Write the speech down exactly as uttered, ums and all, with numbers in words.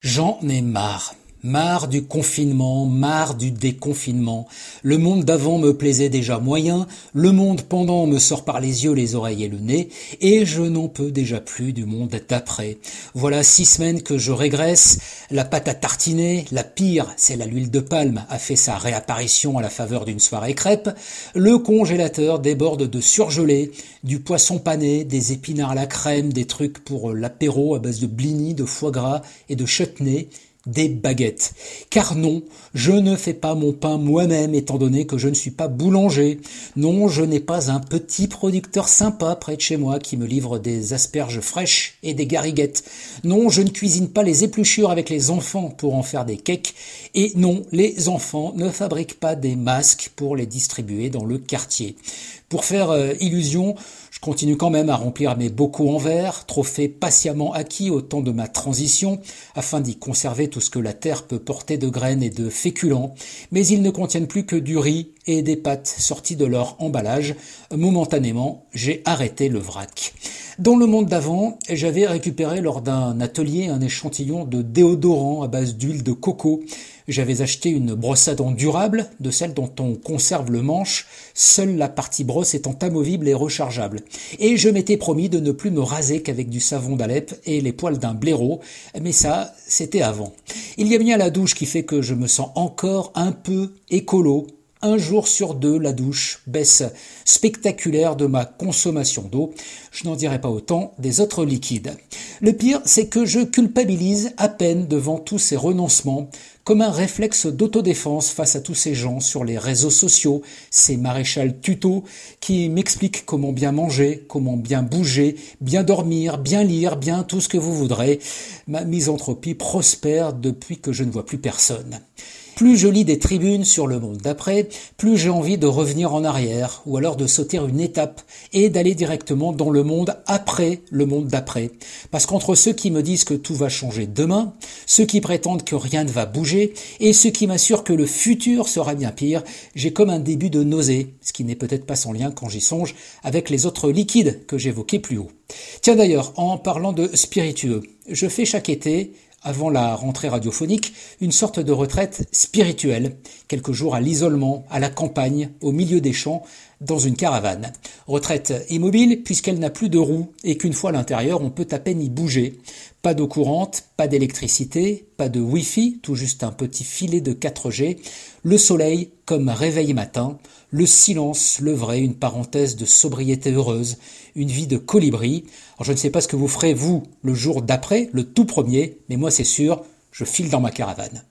J'en ai marre. Marre du confinement, marre du déconfinement. Le monde d'avant me plaisait déjà moyen, le monde pendant me sort par les yeux, les oreilles et le nez, et je n'en peux déjà plus du monde d'après. Voilà six semaines que je régresse, la pâte à tartiner, la pire, c'est à l'huile de palme, a fait sa réapparition à la faveur d'une soirée crêpe, le congélateur déborde de surgelés, du poisson pané, des épinards à la crème, des trucs pour l'apéro à base de blinis, de foie gras et de chutney, des baguettes. Car non, je ne fais pas mon pain moi-même étant donné que je ne suis pas boulanger. Non, je n'ai pas un petit producteur sympa près de chez moi qui me livre des asperges fraîches et des gariguettes. Non, je ne cuisine pas les épluchures avec les enfants pour en faire des cakes. Et non, les enfants ne fabriquent pas des masques pour les distribuer dans le quartier. Pour faire euh, illusion, je continue quand même à remplir mes bocaux en verre, trophée patiemment acquis au temps de ma transition, afin d'y conserver tout ce que la terre peut porter de graines et de féculents, mais ils ne contiennent plus que du riz et des pâtes sorties de leur emballage. Momentanément, j'ai arrêté le vrac. Dans le monde d'avant, j'avais récupéré lors d'un atelier un échantillon de déodorant à base d'huile de coco. J'avais acheté une brosse à dents durable, de celle dont on conserve le manche, seule la partie brosse étant amovible et rechargeable. Et je m'étais promis de ne plus me raser qu'avec du savon d'Alep et les poils d'un blaireau, mais ça, c'était avant. Il y a bien la douche qui fait que je me sens encore un peu écolo. Un jour sur deux, la douche, baisse spectaculaire de ma consommation d'eau. Je n'en dirai pas autant des autres liquides. Le pire, c'est que je culpabilise à peine devant tous ces renoncements, comme un réflexe d'autodéfense face à tous ces gens sur les réseaux sociaux, ces maréchals tutos qui m'expliquent comment bien manger, comment bien bouger, bien dormir, bien lire, bien tout ce que vous voudrez. Ma misanthropie prospère depuis que je ne vois plus personne. Plus je lis des tribunes sur le monde d'après, plus j'ai envie de revenir en arrière, ou alors de sauter une étape, et d'aller directement dans le monde après le monde d'après. Parce qu'entre ceux qui me disent que tout va changer demain, ceux qui prétendent que rien ne va bouger, et ceux qui m'assurent que le futur sera bien pire, j'ai comme un début de nausée, ce qui n'est peut-être pas sans lien quand j'y songe, avec les autres liquides que j'évoquais plus haut. Tiens d'ailleurs, en parlant de spiritueux, je fais chaque été, avant la rentrée radiophonique, une sorte de retraite spirituelle, quelques jours à l'isolement, à la campagne, au milieu des champs, dans une caravane. Retraite immobile puisqu'elle n'a plus de roues et qu'une fois à l'intérieur, on peut à peine y bouger. Pas d'eau courante, pas d'électricité, pas de Wi-Fi, tout juste un petit filet de quatre G, le soleil comme réveil matin, le silence, le vrai, une parenthèse de sobriété heureuse, une vie de colibri. Alors je ne sais pas ce que vous ferez vous le jour d'après, le tout premier, mais moi c'est sûr, je file dans ma caravane.